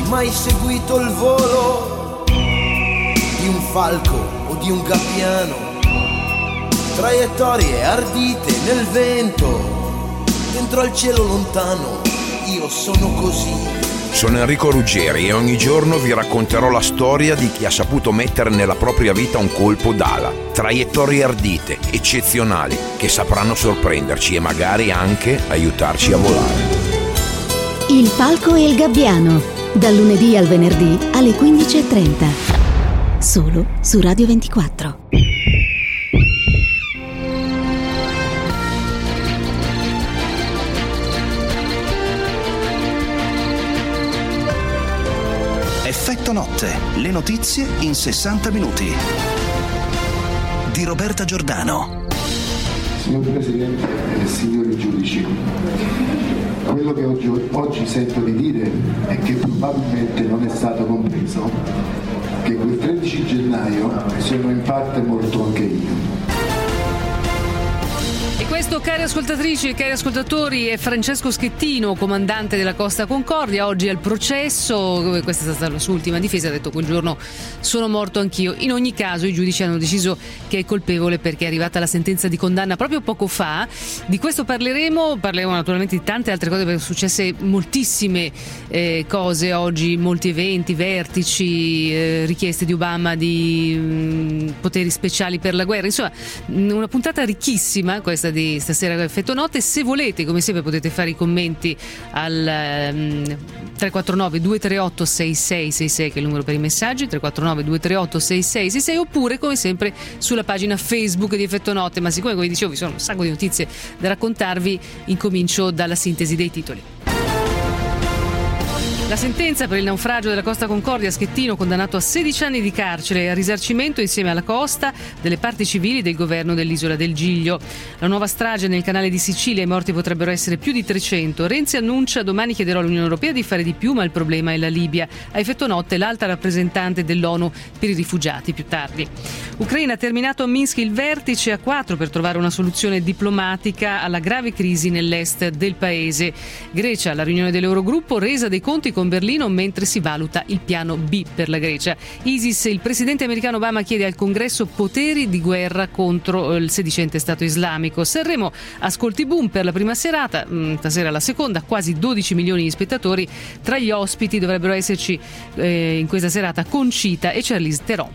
mai seguito il volo di un falco o di un gabbiano? Traiettorie ardite nel vento, dentro al cielo lontano, io sono così. Sono Enrico Ruggeri e ogni giorno vi racconterò la storia di chi ha saputo mettere nella propria vita un colpo d'ala. Traiettorie ardite, eccezionali, che sapranno sorprenderci e magari anche aiutarci a volare. Il falco e il gabbiano, dal lunedì al venerdì alle 15:30, solo su Radio 24. Effetto notte, le notizie in 60 minuti. Di Roberta Giordano. Signor Presidente e signori giudici, quello che oggi sento di dire è che probabilmente non è stato compreso che quel 13 gennaio sono in parte morto anche io. E questo, cari ascoltatrici e cari ascoltatori, è Francesco Schettino, comandante della Costa Concordia, oggi al processo. Questa è stata la sua ultima difesa, ha detto quel giorno sono morto anch'io. In ogni caso i giudici hanno deciso che è colpevole perché è arrivata la sentenza di condanna proprio poco fa. Di questo parleremo naturalmente di tante altre cose, perché sono successe moltissime cose oggi, molti eventi, vertici, richieste di Obama di poteri speciali per la guerra, insomma una puntata ricchissima questa di stasera Effetto Notte. Se volete, come sempre, potete fare i commenti al 349 238 6666, che è il numero per i messaggi, 349 238 6666, oppure come sempre sulla pagina Facebook di Effetto Notte. Ma siccome, come dicevo, vi sono un sacco di notizie da raccontarvi, incomincio dalla sintesi dei titoli. La sentenza per il naufragio della Costa Concordia, Schettino condannato a 16 anni di carcere e a risarcimento insieme alla Costa delle parti civili del governo dell'isola del Giglio. La nuova strage nel canale di Sicilia, i morti potrebbero essere più di 300. Renzi annuncia: domani chiederò all'Unione Europea di fare di più, ma il problema è la Libia. A Effetto Notte l'alta rappresentante dell'ONU per i rifugiati più tardi. Ucraina, ha terminato a Minsk il vertice a 4 per trovare una soluzione diplomatica alla grave crisi nell'est del paese. Grecia, la riunione dell'Eurogruppo, resa dei conti con Berlino mentre si valuta il piano B per la Grecia. ISIS, il presidente americano Obama chiede al Congresso poteri di guerra contro il sedicente Stato islamico. Sanremo, ascolti boom per la prima serata, stasera la seconda, quasi 12 milioni di spettatori. Tra gli ospiti dovrebbero esserci in questa serata Conchita e Charlize Theron.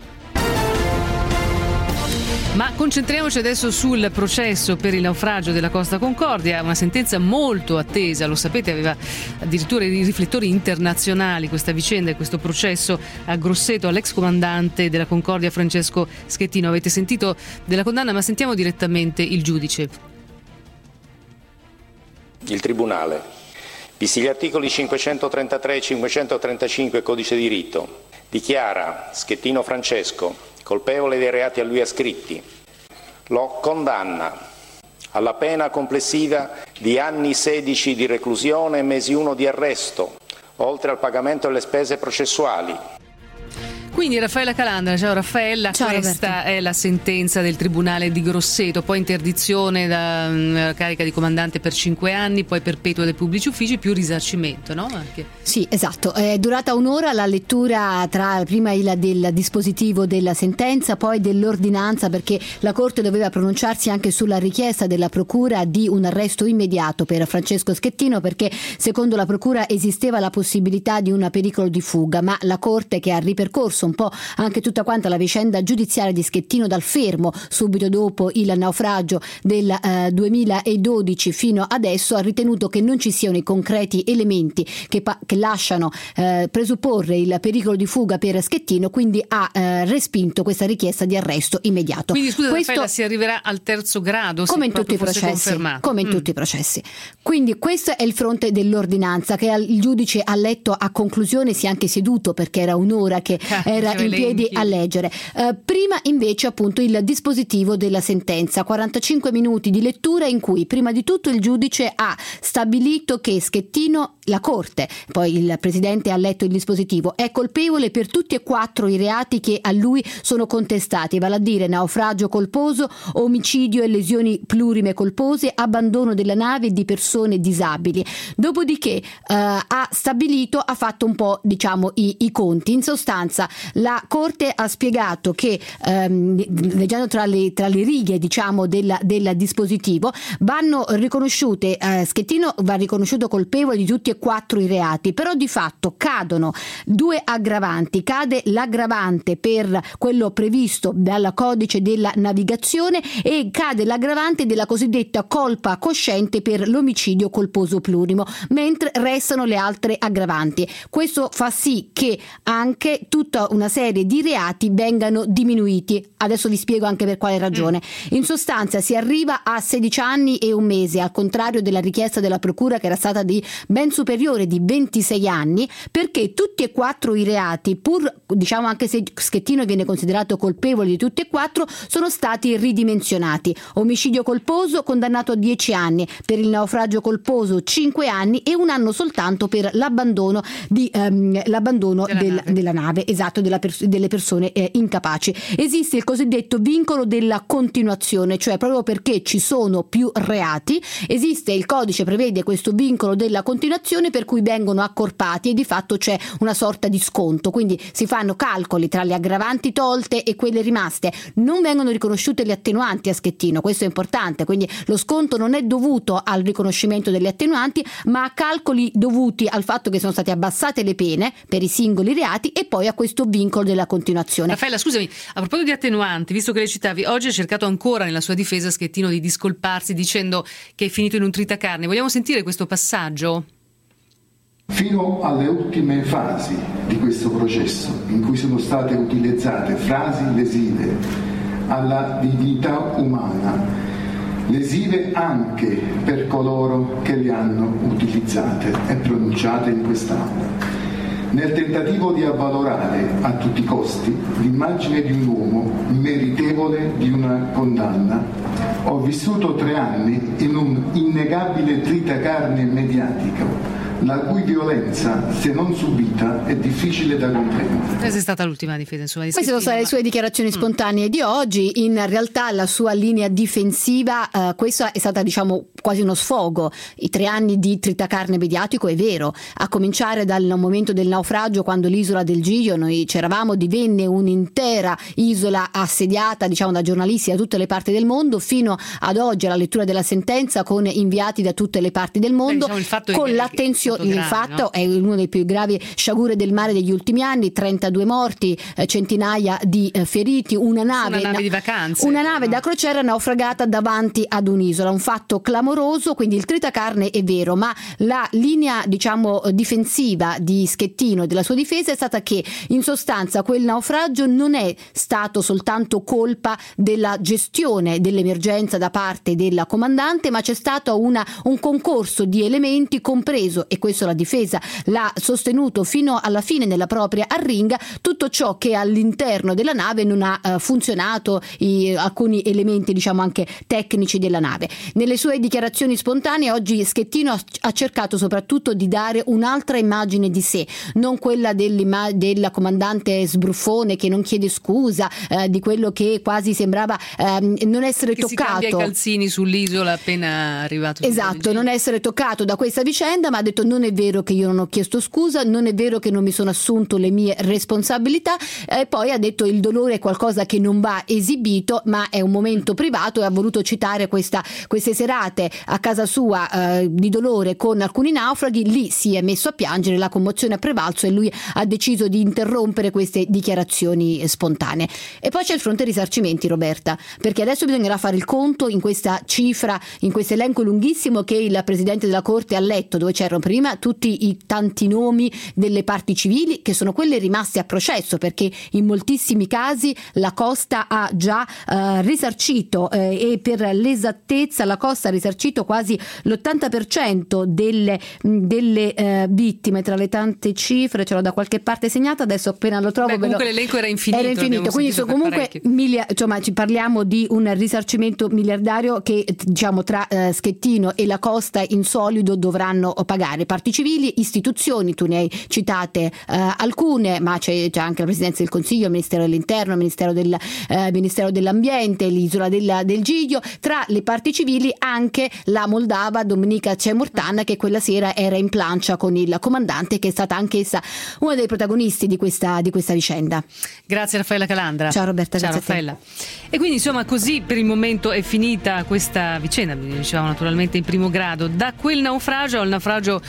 Ma concentriamoci adesso sul processo per il naufragio della Costa Concordia, una sentenza molto attesa, lo sapete, aveva addirittura i riflettori internazionali questa vicenda e questo processo a Grosseto all'ex comandante della Concordia Francesco Schettino. Avete sentito della condanna, ma sentiamo direttamente il giudice. Il Tribunale, visti gli articoli 533 e 535 Codice di Rito, dichiara Schettino Francesco colpevole dei reati a lui ascritti, lo condanna alla pena complessiva di anni 16 di reclusione e mesi 1 di arresto, oltre al pagamento delle spese processuali. Quindi Raffaella Calandra, ciao Raffaella, ciao, questa Roberto. È la sentenza del Tribunale di Grosseto, poi interdizione da carica di comandante per 5 anni, poi perpetua dei pubblici uffici più risarcimento, no? Anche. Sì, esatto, è durata un'ora la lettura tra prima del dispositivo della sentenza, poi dell'ordinanza, perché la Corte doveva pronunciarsi anche sulla richiesta della Procura di un arresto immediato per Francesco Schettino, perché secondo la Procura esisteva la possibilità di un pericolo di fuga, ma la Corte, che ha ripercorso un po' anche tutta quanta la vicenda giudiziaria di Schettino dal fermo subito dopo il naufragio del 2012 fino adesso, ha ritenuto che non ci siano i concreti elementi che lasciano presupporre il pericolo di fuga per Schettino, quindi ha respinto questa richiesta di arresto immediato. Quindi scusa, Raffaella, si arriverà al terzo grado come in tutti i processi, come in tutti i processi. Quindi questo è il fronte dell'ordinanza che il giudice ha letto a conclusione, si è anche seduto perché era un'ora che era in piedi a leggere. Prima invece appunto il dispositivo della sentenza, 45 minuti di lettura in cui prima di tutto il giudice ha stabilito che Schettino, la Corte, poi il Presidente ha letto il dispositivo, è colpevole per tutti e 4 i reati che a lui sono contestati, vale a dire naufragio colposo, omicidio e lesioni plurime colpose, abbandono della nave di persone disabili. Dopodiché ha fatto un po' i conti. In sostanza la Corte ha spiegato che leggendo tra le righe del dispositivo vanno riconosciute, Schettino va riconosciuto colpevole di tutti e 4 i reati, però di fatto cadono 2 aggravanti, cade l'aggravante per quello previsto dal codice della navigazione e cade l'aggravante della cosiddetta colpa cosciente per l'omicidio colposo plurimo, mentre restano le altre aggravanti. Questo fa sì che anche tutta una serie di reati vengano diminuiti. Adesso vi spiego anche per quale ragione. In sostanza si arriva a 16 anni e 1 mese, al contrario della richiesta della procura che era stata di ben superiore di 26 anni, perché tutti e 4 i reati, pur anche se Schettino viene considerato colpevole di tutti e 4, sono stati ridimensionati. Omicidio colposo condannato a 10 anni, per il naufragio colposo 5 anni e 1 anno soltanto per l'abbandono della nave, esatto, delle persone incapaci. Esiste il cosiddetto vincolo della continuazione, cioè proprio perché ci sono più reati, esiste il codice, prevede questo vincolo della continuazione per cui vengono accorpati e di fatto c'è una sorta di sconto, quindi si fanno calcoli tra le aggravanti tolte e quelle rimaste. Non vengono riconosciute le attenuanti a Schettino, questo è importante, quindi lo sconto non è dovuto al riconoscimento delle attenuanti ma a calcoli dovuti al fatto che sono state abbassate le pene per i singoli reati e poi a questo vincolo della continuazione. Raffaella, scusami, a proposito di attenuanti, visto che le citavi, oggi ha cercato ancora nella sua difesa Schettino di discolparsi dicendo che è finito in un tritacarne. Vogliamo sentire questo passaggio? Fino alle ultime fasi di questo processo, in cui sono state utilizzate frasi lesive alla dignità umana, lesive anche per coloro che le hanno utilizzate e pronunciate in quest'Aula, nel tentativo di avvalorare a tutti i costi l'immagine di un uomo meritevole di una condanna, ho vissuto 3 anni in un innegabile tritacarne mediatico, la cui violenza, se non subita, è difficile da comprendere. Questa è stata l'ultima difesa, insomma, di Queste sono state le sue dichiarazioni spontanee di oggi. In realtà la sua linea difensiva, questa è stata quasi uno sfogo. I 3 anni di tritacarne mediatico, è vero, a cominciare dal momento del naufragio, quando l'isola del Giglio, noi c'eravamo, divenne un'intera isola assediata da giornalisti da tutte le parti del mondo, fino ad oggi alla lettura della sentenza con inviati da tutte le parti del mondo, con l'attenzione. Il fatto è uno dei più gravi sciagure del mare degli ultimi anni, 32 morti, centinaia di feriti, una nave di vacanze, una nave da crociera naufragata davanti ad un'isola, un fatto clamoroso. Quindi il tritacarne è vero, ma la linea difensiva di Schettino e della sua difesa è stata che in sostanza quel naufragio non è stato soltanto colpa della gestione dell'emergenza da parte della comandante, ma c'è stato un concorso di elementi, compreso, e questo la difesa l'ha sostenuto fino alla fine nella propria arringa, tutto ciò che all'interno della nave non ha funzionato, alcuni elementi anche tecnici della nave. Nelle sue dichiarazioni spontanee oggi Schettino ha cercato soprattutto di dare un'altra immagine di sé, non quella della comandante sbruffone che non chiede scusa, di quello che quasi sembrava non essere che toccato. Si cambia i calzini sull'isola appena arrivato. Esatto, non essere toccato da questa vicenda, ma ha detto: non è vero che io non ho chiesto scusa, non è vero che non mi sono assunto le mie responsabilità, e poi ha detto: il dolore è qualcosa che non va esibito, ma è un momento privato, e ha voluto citare queste serate a casa sua di dolore con alcuni naufraghi. Lì si è messo a piangere, la commozione ha prevalso e lui ha deciso di interrompere queste dichiarazioni spontanee. E poi c'è il fronte risarcimenti, Roberta, perché adesso bisognerà fare il conto in questa cifra, in questo elenco lunghissimo che il Presidente della Corte ha letto, dove c'erano prima prima, tutti i tanti nomi delle parti civili che sono quelle rimaste a processo, perché in moltissimi casi la Costa ha già risarcito, e per l'esattezza la Costa ha risarcito quasi l'80% delle vittime. Tra le tante cifre ce l'ho da qualche parte segnata, adesso appena lo trovo. Comunque l'elenco era infinito, quindi comunque ci parliamo di un risarcimento miliardario che, diciamo, tra Schettino e la Costa in solido dovranno pagare parti civili, istituzioni, tu ne hai citate alcune, ma c'è anche la Presidenza del Consiglio, il Ministero dell'Interno, il Ministero dell'Ambiente, l'isola del Giglio. Tra le parti civili anche la moldava Dominika Cemurtan, che quella sera era in plancia con il comandante, che è stata anch'essa uno dei protagonisti di questa vicenda. Grazie Raffaella Calandra. Ciao Roberta. Ciao Raffaella. E quindi insomma così per il momento è finita questa vicenda, dicevamo naturalmente in primo grado, da quel naufragio al naufragio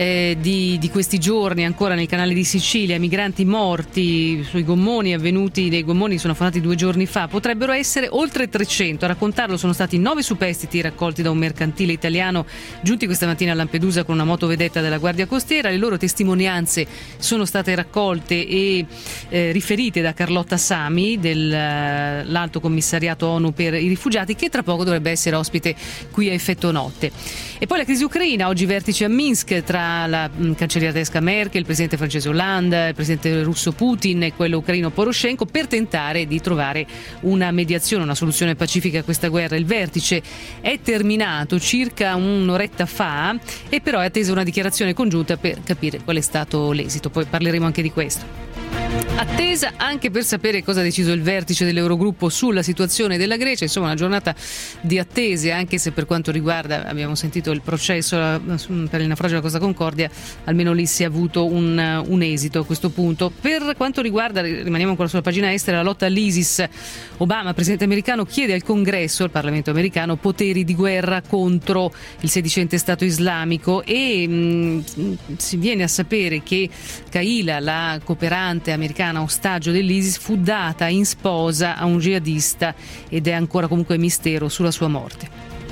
di questi giorni ancora nel canale di Sicilia. Migranti morti sui gommoni avvenuti, dei gommoni sono affondati 2 giorni fa, potrebbero essere oltre 300. A raccontarlo sono stati 9 superstiti raccolti da un mercantile italiano giunti questa mattina a Lampedusa con una motovedetta della Guardia Costiera. Le loro testimonianze sono state raccolte e riferite da Carlotta Sami dell'Alto Commissariato ONU per i rifugiati, che tra poco dovrebbe essere ospite qui a Effetto Notte. E poi la crisi ucraina, oggi vertice a Minsk tra la cancelliera tedesca Merkel, il presidente francese Hollande, il presidente russo Putin e quello ucraino Poroshenko, per tentare di trovare una mediazione, una soluzione pacifica a questa guerra. Il vertice è terminato circa un'oretta fa e però è attesa una dichiarazione congiunta per capire qual è stato l'esito. Poi parleremo anche di questo. Attesa anche per sapere cosa ha deciso il vertice dell'Eurogruppo sulla situazione della Grecia. Insomma, una giornata di attese, anche se per quanto riguarda, abbiamo sentito il processo per il naufragio della Costa Concordia, almeno lì si è avuto un esito a questo punto. Per quanto riguarda, rimaniamo ancora sulla pagina estera, la lotta all'ISIS, Obama, presidente americano, chiede al Congresso, al Parlamento americano, poteri di guerra contro il sedicente Stato islamico, e si viene a sapere che Kaila, la cooperante americana ostaggio dell'ISIS, fu data in sposa a un jihadista ed è ancora comunque mistero sulla sua morte.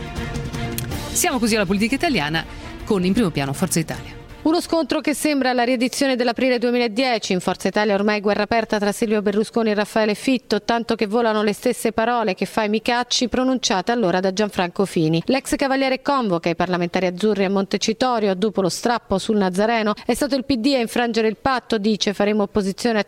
Siamo così alla politica italiana con in primo piano Forza Italia. Uno scontro che sembra la riedizione dell'aprile 2010. In Forza Italia ormai guerra aperta tra Silvio Berlusconi e Raffaele Fitto, tanto che volano le stesse parole che fai mi cacci pronunciate allora da Gianfranco Fini. L'ex cavaliere convoca i parlamentari azzurri a Montecitorio dopo lo strappo sul Nazareno. È stato il PD a infrangere il patto, dice: faremo opposizione a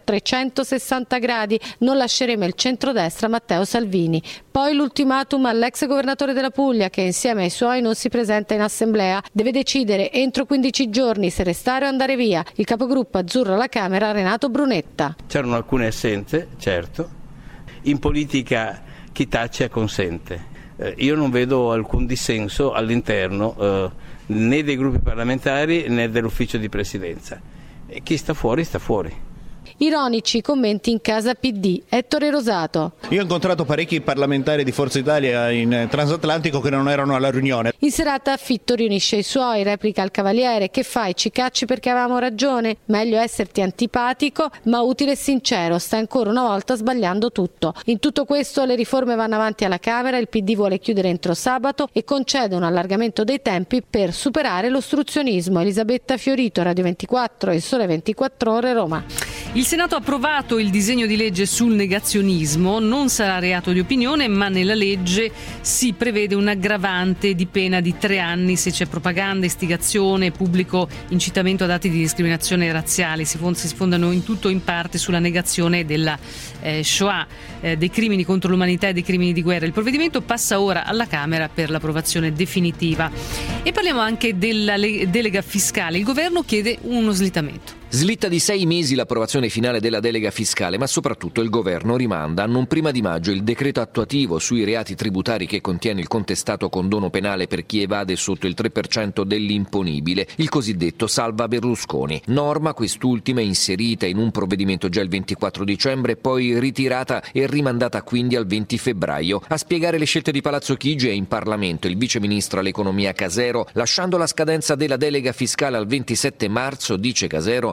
360 gradi, non lasceremo il centrodestra Matteo Salvini. Poi l'ultimatum all'ex governatore della Puglia, che insieme ai suoi non si presenta in assemblea. Deve decidere entro 15 giorni se restare o andare via. Il capogruppo azzurro alla Camera, Renato Brunetta. C'erano alcune assenze, certo. In politica chi tace acconsente. Io non vedo alcun dissenso all'interno né dei gruppi parlamentari né dell'ufficio di presidenza. E chi sta fuori sta fuori. Ironici commenti in casa PD. Ettore Rosato. Io ho incontrato parecchi parlamentari di Forza Italia in transatlantico che non erano alla riunione. In serata Fitto riunisce i suoi, replica il cavaliere: che fai, ci cacci perché avevamo ragione? Meglio esserti antipatico ma utile e sincero, stai ancora una volta sbagliando tutto. In tutto questo le riforme vanno avanti alla Camera, il PD vuole chiudere entro sabato e concede un allargamento dei tempi per superare l'ostruzionismo. Elisabetta Fiorito, Radio 24 e Sole 24 Ore, Roma. Il Senato ha approvato il disegno di legge sul negazionismo, non sarà reato di opinione, ma nella legge si prevede un aggravante di pena di 3 anni se c'è propaganda, istigazione, pubblico incitamento ad atti di discriminazione razziale. Si fondano in tutto o in parte sulla negazione della Shoah, dei crimini contro l'umanità e dei crimini di guerra. Il provvedimento passa ora alla Camera per l'approvazione definitiva. E parliamo anche della delega fiscale. Il governo chiede uno slittamento. Slitta di 6 mesi l'approvazione finale della delega fiscale, ma soprattutto il governo rimanda a non prima di maggio il decreto attuativo sui reati tributari che contiene il contestato condono penale per chi evade sotto il 3% dell'imponibile, il cosiddetto salva Berlusconi. Norma quest'ultima inserita in un provvedimento già il 24 dicembre, poi ritirata e rimandata quindi al 20 febbraio. A spiegare le scelte di Palazzo Chigi è in Parlamento il viceministro all'economia Casero. Lasciando la scadenza della delega fiscale al 27 marzo, dice Casero,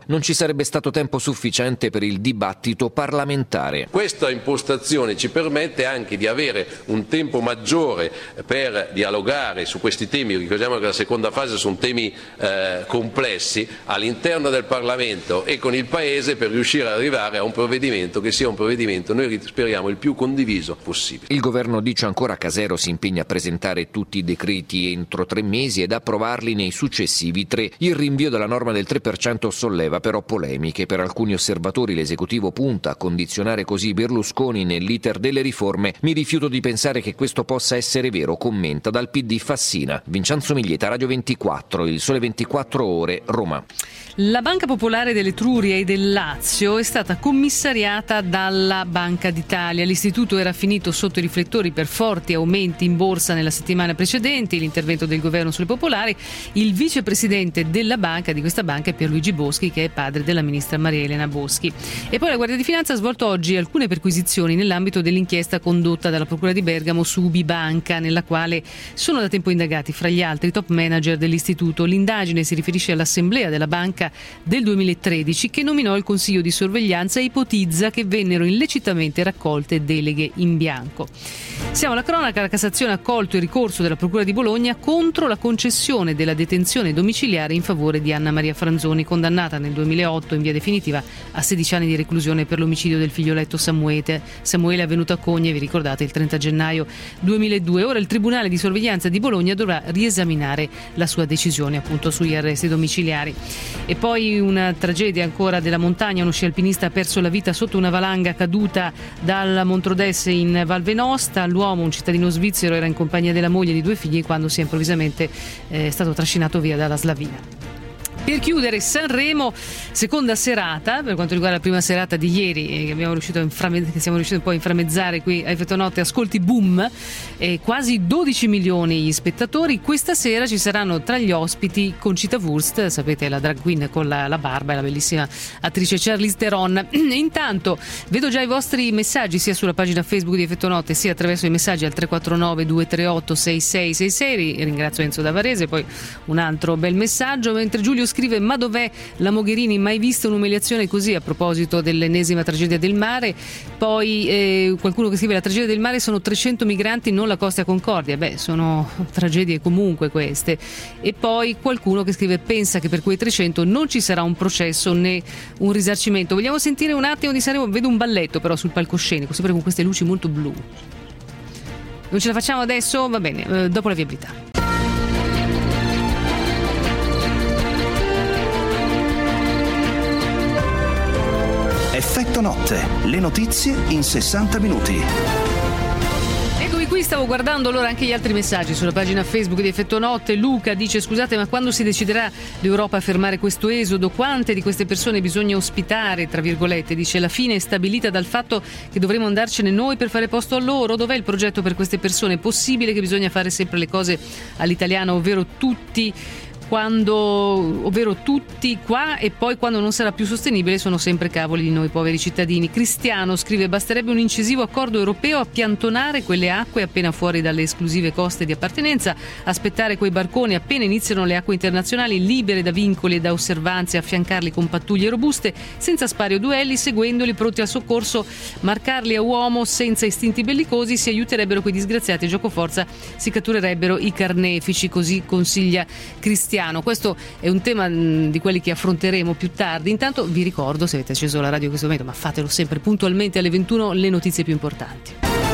non ci sarebbe stato tempo sufficiente per il dibattito parlamentare. Questa impostazione ci permette anche di avere un tempo maggiore per dialogare su questi temi. Ricordiamo che la seconda fase sono temi complessi all'interno del Parlamento e con il Paese, per riuscire ad arrivare a un provvedimento che sia un provvedimento, noi speriamo, il più condiviso possibile. Il governo, dice ancora Casero, si impegna a presentare tutti i decreti entro 3 mesi ed approvarli nei successivi 3. Il rinvio della norma del 3% solleva però polemiche. Per alcuni osservatori l'esecutivo punta a condizionare così Berlusconi nell'iter delle riforme. Mi rifiuto di pensare che questo possa essere vero, commenta dal PD Fassina. Vincenzo Miglieta, Radio 24, Il Sole 24 Ore, Roma. La Banca Popolare dell'Etruria e del Lazio è stata commissariata dalla Banca d'Italia. L'istituto era finito sotto i riflettori per forti aumenti in borsa nella settimana precedente, l'intervento del governo sulle popolari. Il vicepresidente della banca, di questa banca, è Pierluigi Boschi, che è padre della ministra Maria Elena Boschi. E poi la Guardia di Finanza ha svolto oggi alcune perquisizioni nell'ambito dell'inchiesta condotta dalla Procura di Bergamo su Ubibanca, nella quale sono da tempo indagati, fra gli altri, top manager dell'istituto. L'indagine si riferisce all'assemblea della banca del 2013 che nominò il Consiglio di sorveglianza e ipotizza che vennero illecitamente raccolte deleghe in bianco. Siamo alla cronaca. La Cassazione ha accolto il ricorso della Procura di Bologna contro la concessione della detenzione domiciliare in favore di Anna Maria Franzoni, condannata nel 2008 in via definitiva a 16 anni di reclusione per l'omicidio del figlioletto Samuele, avvenuto a Cogne, vi ricordate, il 30 gennaio 2002. Ora il Tribunale di sorveglianza di Bologna dovrà riesaminare la sua decisione appunto sugli arresti domiciliari. E poi una tragedia ancora della montagna. Uno sci alpinista ha perso la vita sotto una valanga caduta dal Montrodesse in Val Venosta. L'uomo, un cittadino svizzero, era in compagnia della moglie e di 2 figli quando si è improvvisamente stato trascinato via dalla slavina. Per chiudere, Sanremo, seconda serata, per quanto riguarda la prima serata di ieri, che siamo riusciti un po' a inframmezzare qui a Effetto Notte, ascolti boom, quasi 12 milioni gli spettatori. Questa sera ci saranno tra gli ospiti Conchita Wurst, sapete, la drag queen con la barba, e la bellissima attrice Charlize Theron. Intanto vedo già i vostri messaggi sia sulla pagina Facebook di Effetto Notte sia attraverso i messaggi al 349 238 6666. Ringrazio Enzo da Varese. Poi un altro bel messaggio, mentre Giulio scrive: ma dov'è la Mogherini? Mai vista un'umiliazione così, a proposito dell'ennesima tragedia del mare. Poi qualcuno che scrive: la tragedia del mare sono 300 migranti, non la Costa Concordia. Sono tragedie comunque queste. E poi qualcuno che scrive: pensa che per quei 300 non ci sarà un processo né un risarcimento. Vogliamo sentire un attimo di Sanremo? Vedo un balletto però sul palcoscenico, sempre con queste luci molto blu. Non ce la facciamo adesso? Va bene, dopo la viabilità. Effetto Notte, le notizie in 60 minuti. Eccomi qui, stavo guardando allora anche gli altri messaggi sulla pagina Facebook di Effetto Notte. Luca dice: scusate, ma quando si deciderà l'Europa a fermare questo esodo? Quante di queste persone bisogna ospitare, tra virgolette? Dice: la fine è stabilita dal fatto che dovremo andarcene noi per fare posto a loro. Dov'è il progetto per queste persone? È possibile che bisogna fare sempre le cose all'italiana, ovvero tutti qua, e poi quando non sarà più sostenibile sono sempre cavoli di noi poveri cittadini. Cristiano scrive: basterebbe un incisivo accordo europeo a piantonare quelle acque appena fuori dalle esclusive coste di appartenenza, aspettare quei barconi appena iniziano le acque internazionali, libere da vincoli e da osservanze, affiancarli con pattuglie robuste senza spari o duelli, seguendoli pronti al soccorso, marcarli a uomo senza istinti bellicosi. Si aiuterebbero quei disgraziati e giocoforza si catturerebbero i carnefici, così consiglia Cristiano. Questo è un tema di quelli che affronteremo più tardi. Intanto vi ricordo, se avete acceso la radio in questo momento, ma fatelo sempre puntualmente alle 21, le notizie più importanti.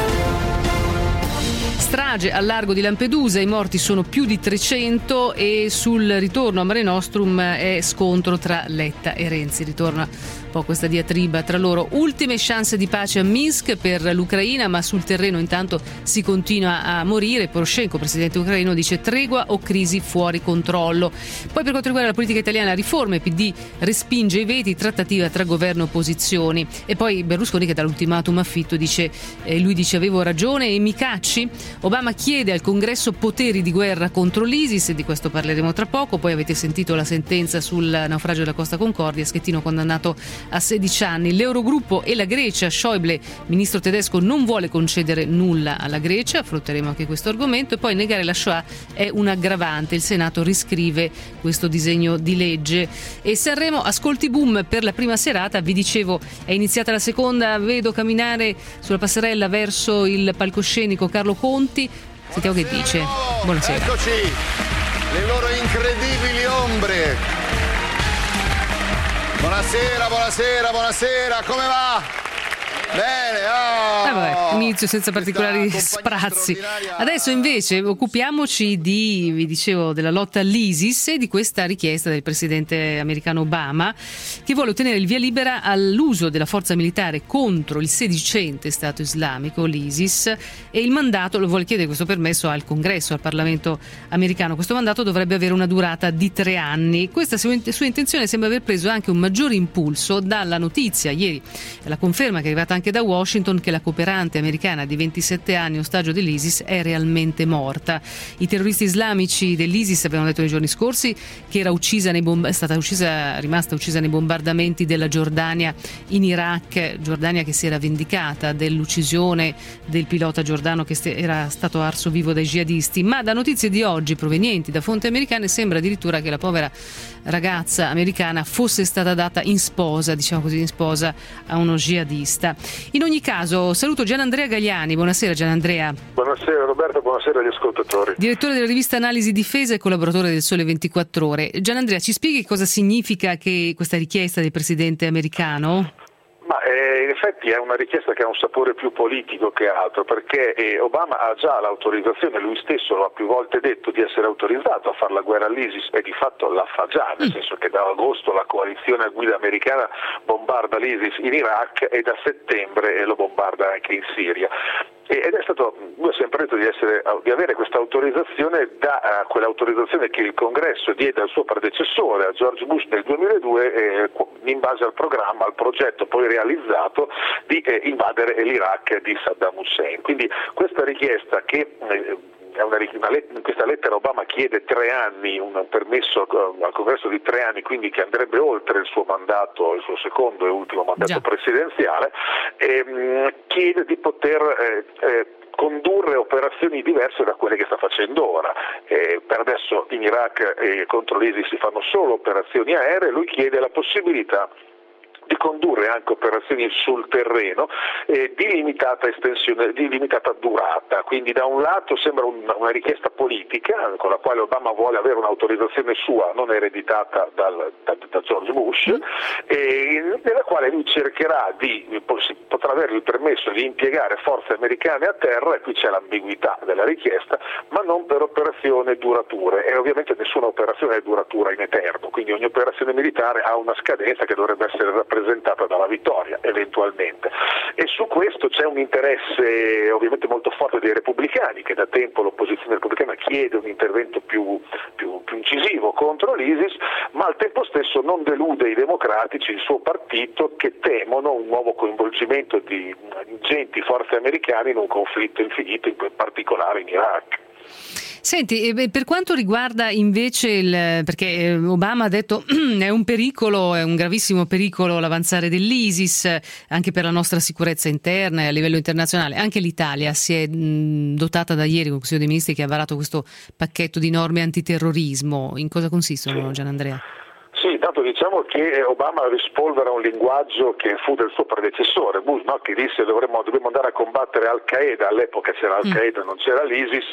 Strage al largo di Lampedusa, i morti sono più di 300 e sul ritorno a Mare Nostrum è scontro tra Letta e Renzi. Ritorna un po' questa diatriba tra loro. Ultime chance di pace a Minsk per l'Ucraina, ma sul terreno intanto si continua a morire. Poroshenko, presidente ucraino, dice: tregua o crisi fuori controllo. Poi per quanto riguarda la politica italiana, riforme, PD respinge i veti, trattativa tra governo e opposizioni. E poi Berlusconi che dall'ultimatum a Fitto dice: avevo ragione e mi cacci. Obama chiede al Congresso poteri di guerra contro l'ISIS, e di questo parleremo tra poco. Poi avete sentito la sentenza sul naufragio della Costa Concordia, Schettino condannato a 16 anni. L'Eurogruppo e la Grecia, Schäuble, ministro tedesco, non vuole concedere nulla alla Grecia, affronteremo anche questo argomento. E poi negare la Shoah è un aggravante, il Senato riscrive questo disegno di legge. E Sanremo, ascolti boom per la prima serata, vi dicevo è iniziata la seconda, vedo camminare sulla passerella verso il palcoscenico Carlo Conti, sentiamo che dice. Buonasera. Eccoci, le loro incredibili ombre. Buonasera, come va? Bene, vabbè, inizio senza particolari sprazzi. Adesso invece occupiamoci vi dicevo, della lotta all'ISIS e di questa richiesta del presidente americano Obama, che vuole ottenere il via libera all'uso della forza militare contro il sedicente Stato islamico, l'ISIS, e il mandato lo vuole chiedere questo permesso al Congresso, al Parlamento americano. Questo mandato dovrebbe avere una durata di 3 anni. Questa sua intenzione sembra aver preso anche un maggiore impulso dalla notizia ieri, la conferma che è arrivata anche da Washington, che la cooperante americana di 27 anni, ostaggio dell'ISIS, è realmente morta. I terroristi islamici dell'ISIS avevano detto nei giorni scorsi che era rimasta uccisa nei bombardamenti della Giordania in Iraq, Giordania che si era vendicata dell'uccisione del pilota giordano che era stato arso vivo dai jihadisti. Ma da notizie di oggi provenienti da fonti americane sembra addirittura che la povera ragazza americana fosse stata data in sposa, a uno jihadista. In ogni caso saluto Gianandrea Gagliani. Buonasera Gianandrea. Buonasera Roberto, buonasera agli ascoltatori. Direttore della rivista Analisi Difesa e collaboratore del Sole 24 Ore. Gianandrea, ci spieghi cosa significa questa richiesta del presidente americano? Ma in effetti è una richiesta che ha un sapore più politico che altro, perché Obama ha già l'autorizzazione, lui stesso lo ha più volte detto, di essere autorizzato a fare la guerra all'ISIS, e di fatto la fa già, nel senso che da agosto la coalizione a guida americana bombarda l'ISIS in Iraq e da settembre lo bombarda anche in Siria. Ed è stato, lui ha sempre detto di avere questa autorizzazione da quell'autorizzazione che il Congresso diede al suo predecessore, a George Bush, nel 2002, in base al programma, al progetto poi realizzato di invadere l'Iraq di Saddam Hussein. Quindi questa richiesta che in questa lettera Obama chiede 3 anni, un permesso al Congresso di 3 anni, quindi che andrebbe oltre il suo mandato, il suo secondo e ultimo mandato presidenziale, chiede di poter condurre operazioni diverse da quelle che sta facendo ora. Per adesso in Iraq contro l'ISIS si fanno solo operazioni aeree, lui chiede la possibilità di condurre anche operazioni sul terreno di limitata estensione, di limitata durata. Quindi da un lato sembra una richiesta politica con la quale Obama vuole avere un'autorizzazione sua, non ereditata da George Bush, nella quale lui cercherà potrà avere il permesso di impiegare forze americane a terra, e qui c'è l'ambiguità della richiesta, ma non per operazioni durature, e ovviamente nessuna operazione è duratura in eterno, quindi ogni operazione militare ha una scadenza che dovrebbe essere rappresentata dalla vittoria eventualmente, e su questo c'è un interesse ovviamente molto forte dei repubblicani, che da tempo l'opposizione repubblicana chiede un intervento più incisivo contro l'ISIS, ma al tempo stesso non delude i democratici, il suo partito, che temono un nuovo coinvolgimento di ingenti forze americane in un conflitto infinito, in particolare in Iraq. Senti, per quanto riguarda invece perché Obama ha detto è un pericolo, è un gravissimo pericolo l'avanzare dell'ISIS anche per la nostra sicurezza interna e a livello internazionale. Anche l'Italia si è dotata da ieri con il Consiglio dei Ministri, che ha varato questo pacchetto di norme antiterrorismo. In cosa consistono, Gianandrea? Sì, tanto diciamo che Obama rispolvera un linguaggio che fu del suo predecessore, Bush, no? Che disse dobbiamo andare a combattere Al-Qaeda, all'epoca c'era Al-Qaeda, non c'era l'ISIS,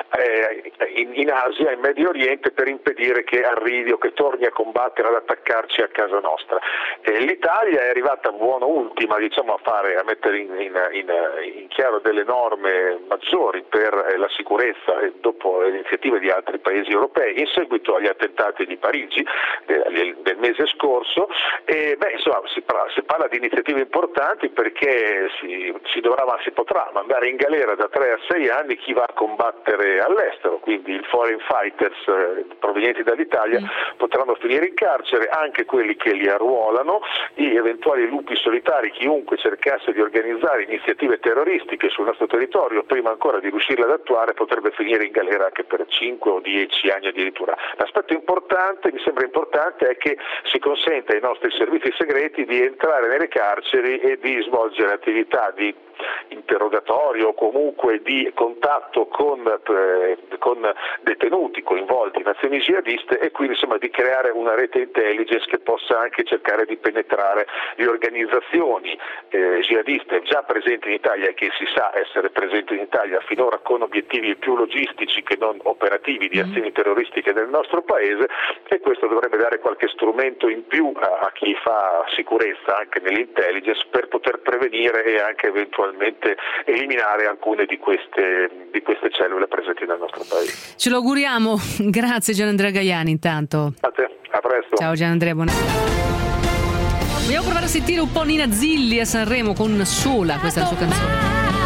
in Asia, in Medio Oriente, per impedire che arrivi o che torni a combattere, ad attaccarci a casa nostra. L'Italia è arrivata buona ultima, diciamo, a mettere in chiaro delle norme maggiori per la sicurezza, dopo le iniziative di altri paesi europei, in seguito agli attentati di Parigi, del mese scorso, e insomma si parla di iniziative importanti, perché si potrà mandare in galera da 3 a 6 anni chi va a combattere all'estero, quindi i foreign fighters provenienti dall'Italia potranno finire in carcere, anche quelli che li arruolano, gli eventuali lupi solitari, chiunque cercasse di organizzare iniziative terroristiche sul nostro territorio prima ancora di riuscirle ad attuare potrebbe finire in galera anche per 5 o 10 anni addirittura. L'aspetto importante, mi sembra importante, è che si consente ai nostri servizi segreti di entrare nelle carceri e di svolgere attività di interrogatorio o comunque di contatto con detenuti coinvolti in azioni jihadiste, e quindi insomma di creare una rete intelligence che possa anche cercare di penetrare le organizzazioni jihadiste già presenti in Italia e che si sa essere presenti in Italia finora con obiettivi più logistici che non operativi di azioni terroristiche nel nostro paese, e questo dovrebbe dare qualche strumento in più a chi fa sicurezza anche nell'intelligence per poter prevenire e anche eventualmente eliminare alcune di queste cellule presenti nel nostro paese. Ce lo auguriamo, grazie Gianandrea Gaiani intanto. A te, a presto. Ciao Gianandrea, buonasera. Vogliamo provare a sentire un po' Nina Zilli a Sanremo con Sola, questa è la sua canzone.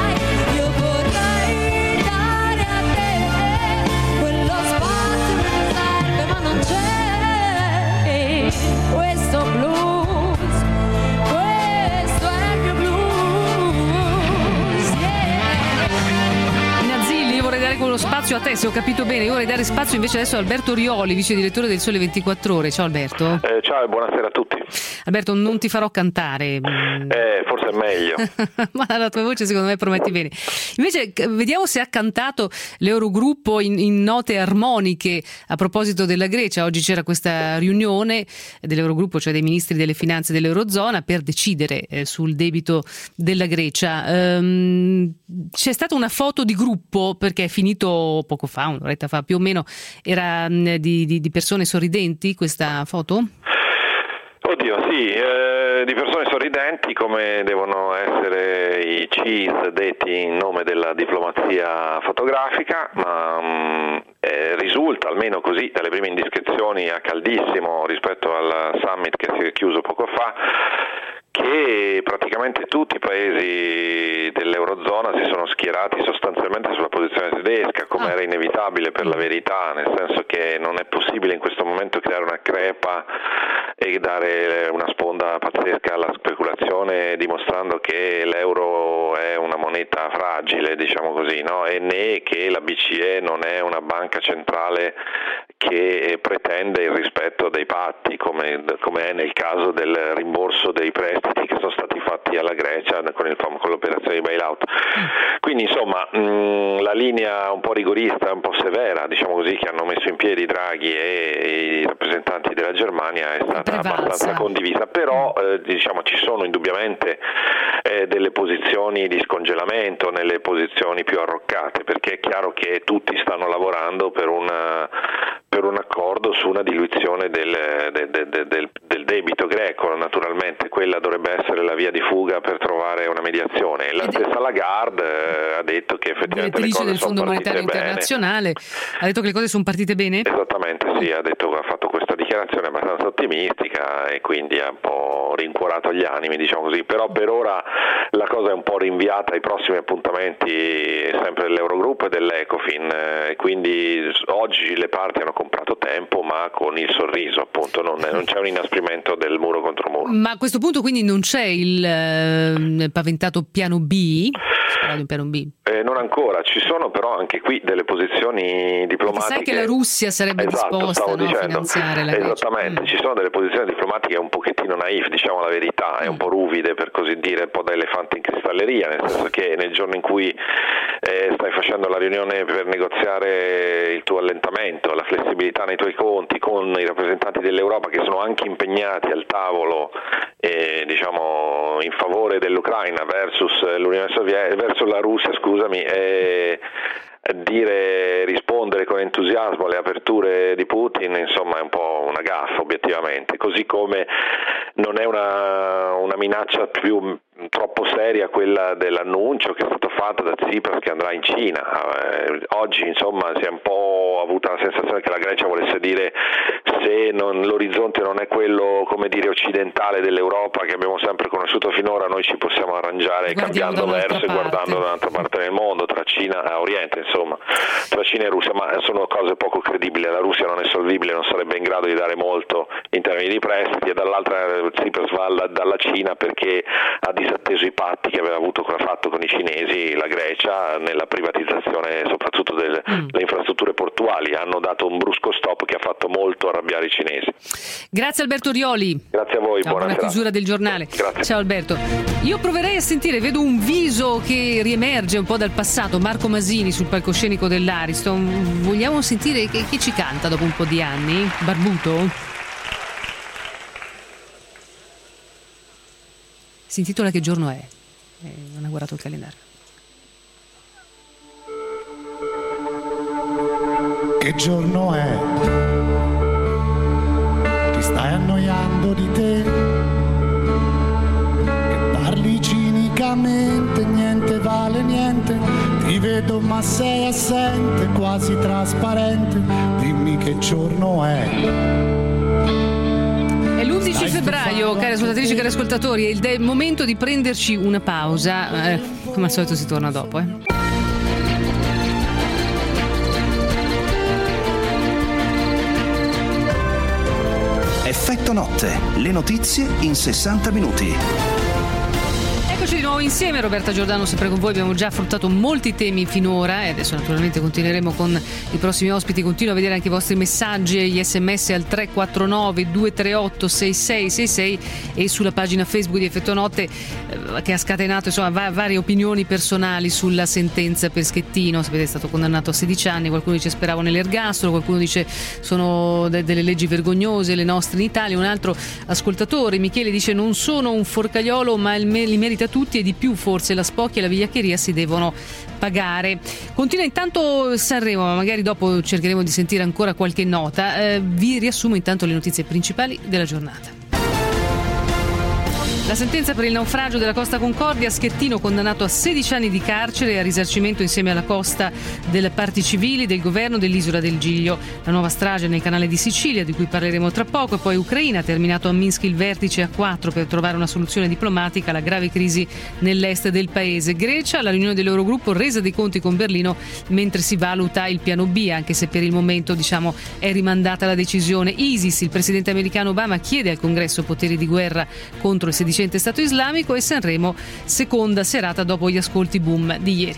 Con lo spazio a te, se ho capito bene. Io vorrei dare spazio invece adesso a Alberto Rioli, vice direttore del Sole 24 Ore. Ciao Alberto. Ciao e buonasera a tutti. Alberto, non ti farò cantare. Forse è meglio. Ma la tua voce secondo me prometti bene. Invece vediamo se ha cantato l'Eurogruppo in note armoniche a proposito della Grecia. Oggi c'era questa riunione dell'Eurogruppo, cioè dei ministri delle finanze dell'Eurozona, per decidere sul debito della Grecia. C'è stata una foto di gruppo, perché è finito poco fa, un'oretta fa più o meno, era di persone sorridenti questa foto? Oddio, sì, di persone sorridenti come devono essere i cheese detti in nome della diplomazia fotografica, ma risulta, almeno così dalle prime indiscrezioni a caldissimo rispetto al summit che si è chiuso poco fa, che praticamente tutti i paesi dell'Eurozona si sono schierati sostanzialmente sulla posizione tedesca, come era inevitabile per la verità, nel senso che non è possibile in questo momento creare una crepa e dare una sponda pazzesca alla speculazione, dimostrando che l'euro è una moneta fragile, diciamo così, no? E né che la BCE non è una banca centrale che pretende il rispetto dei patti, come è nel caso del rimborso dei prestiti che sono stati fatti alla Grecia con l'operazione di bailout. Quindi insomma la linea un po' rigorista, un po' severa, diciamo così, che hanno messo in piedi Draghi e i rappresentanti della Germania è stata abbastanza condivisa, però diciamo ci sono indubbiamente delle posizioni di scongelamento nelle posizioni più arroccate, perché è chiaro che tutti stanno lavorando per un accordo su una diluizione del debito greco. Naturalmente quella dovrebbe essere la via di fuga per trovare una mediazione. La stessa Lagarde ha detto che effettivamente le cose del sono Fondo partite Monetario bene. Internazionale ha detto che le cose sono partite bene? Esattamente, sì, ha fatto questa dichiarazione abbastanza ottimistica e quindi ha un po' rincuorato gli animi, diciamo così, però per ora la cosa è un po' rinviata ai prossimi appuntamenti sempre dell'Eurogruppo e dell'Ecofin, quindi oggi le parti hanno comprato tempo, ma con il sorriso, appunto, non c'è un inasprimento del muro contro muro. Ma a questo punto quindi non c'è il paventato piano B? Si parla di un piano B? Non ancora, ci sono però anche qui delle posizioni diplomatiche. Sai che la Russia sarebbe disposta a finanziare la Grecia. Esattamente, ci sono delle posizioni diplomatiche un pochettino naif, diciamo la verità, è un po' ruvide per così dire, un po' da elefante in cristalleria, nel senso che nel giorno in cui stai facendo la riunione per negoziare il tuo allentamento, la flessibilità nei tuoi conti con i rappresentanti dell'Europa che sono anche impegnati al tavolo diciamo in favore dell'Ucraina versus l'Unione Sovietica, verso la Russia, scusami, rispondere con entusiasmo alle aperture di Putin, insomma è un po' una gaffa obiettivamente, così come non è una minaccia più troppo seria quella dell'annuncio che è stato fatto da Tsipras che andrà in Cina. Oggi insomma si è un po' avuta la sensazione che la Grecia volesse dire se l'orizzonte non è quello, come dire, occidentale dell'Europa che abbiamo sempre conosciuto finora, noi ci possiamo arrangiare cambiando verso e guardando da un'altra parte del mondo, tra Cina e Oriente, insomma, tra Cina e Russia, ma sono cose poco credibili. La Russia non è solvibile, non sarebbe in grado di dare molto in termini di prestiti, e dall'altra Tsipras va dalla Cina perché ha disatteso i patti che aveva fatto con i cinesi, la Grecia, nella privatizzazione soprattutto delle infrastrutture portuali. Hanno dato un brusco stop che ha fatto molto arrabbiare i cinesi. Grazie Alberto Rioli. Grazie a voi, buona chiusura del giornale. Grazie. Ciao Alberto. Io proverei a sentire, vedo un viso che riemerge un po' dal passato, Marco Masini sul palcoscenico dell'Ariston. Vogliamo sentire che ci canta dopo un po' di anni? Barbuto? Si intitola Che giorno è? Non ha guardato il calendario. Che giorno è? Ti stai annoiando di te? Che parli cinicamente, niente vale niente. Ti vedo ma sei assente, quasi trasparente. Dimmi che giorno è? È l'11 febbraio, cari ascoltatrici e cari ascoltatori, ed è il momento di prenderci una pausa. Come al solito si torna dopo, Effetto notte, le notizie in 60 minuti. Eccoci di nuovo insieme, Roberta Giordano sempre con voi. Abbiamo già affrontato molti temi finora e adesso naturalmente continueremo con i prossimi ospiti. Continuo a vedere anche i vostri messaggi e gli sms al 349 238 6666 e sulla pagina Facebook di Effetto Notte che ha scatenato varie opinioni personali sulla sentenza per Schettino. Sapete, è stato condannato a 16 anni, qualcuno dice speravo nell'ergastolo, qualcuno dice sono delle leggi vergognose le nostre in Italia. Un altro ascoltatore, Michele, dice non sono un forcaiolo ma li merita tutti e di più, forse la spocchia e la vigliaccheria si devono pagare. Continua intanto Sanremo, ma magari dopo cercheremo di sentire ancora qualche nota. Vi riassumo intanto le notizie principali della giornata. La sentenza per il naufragio della Costa Concordia, Schettino condannato a 16 anni di carcere e a risarcimento insieme alla Costa delle parti civili del governo dell'isola del Giglio. La nuova strage nel canale di Sicilia, di cui parleremo tra poco, e poi Ucraina, terminato a Minsk il vertice a 4 per trovare una soluzione diplomatica alla grave crisi nell'est del paese. Grecia, la riunione dell'Eurogruppo, resa dei conti con Berlino mentre si valuta il piano B, anche se per il momento è rimandata la decisione. ISIS, il presidente americano Obama chiede al Congresso poteri di guerra contro il sedicente Stato islamico, e Sanremo, seconda serata dopo gli ascolti boom di ieri.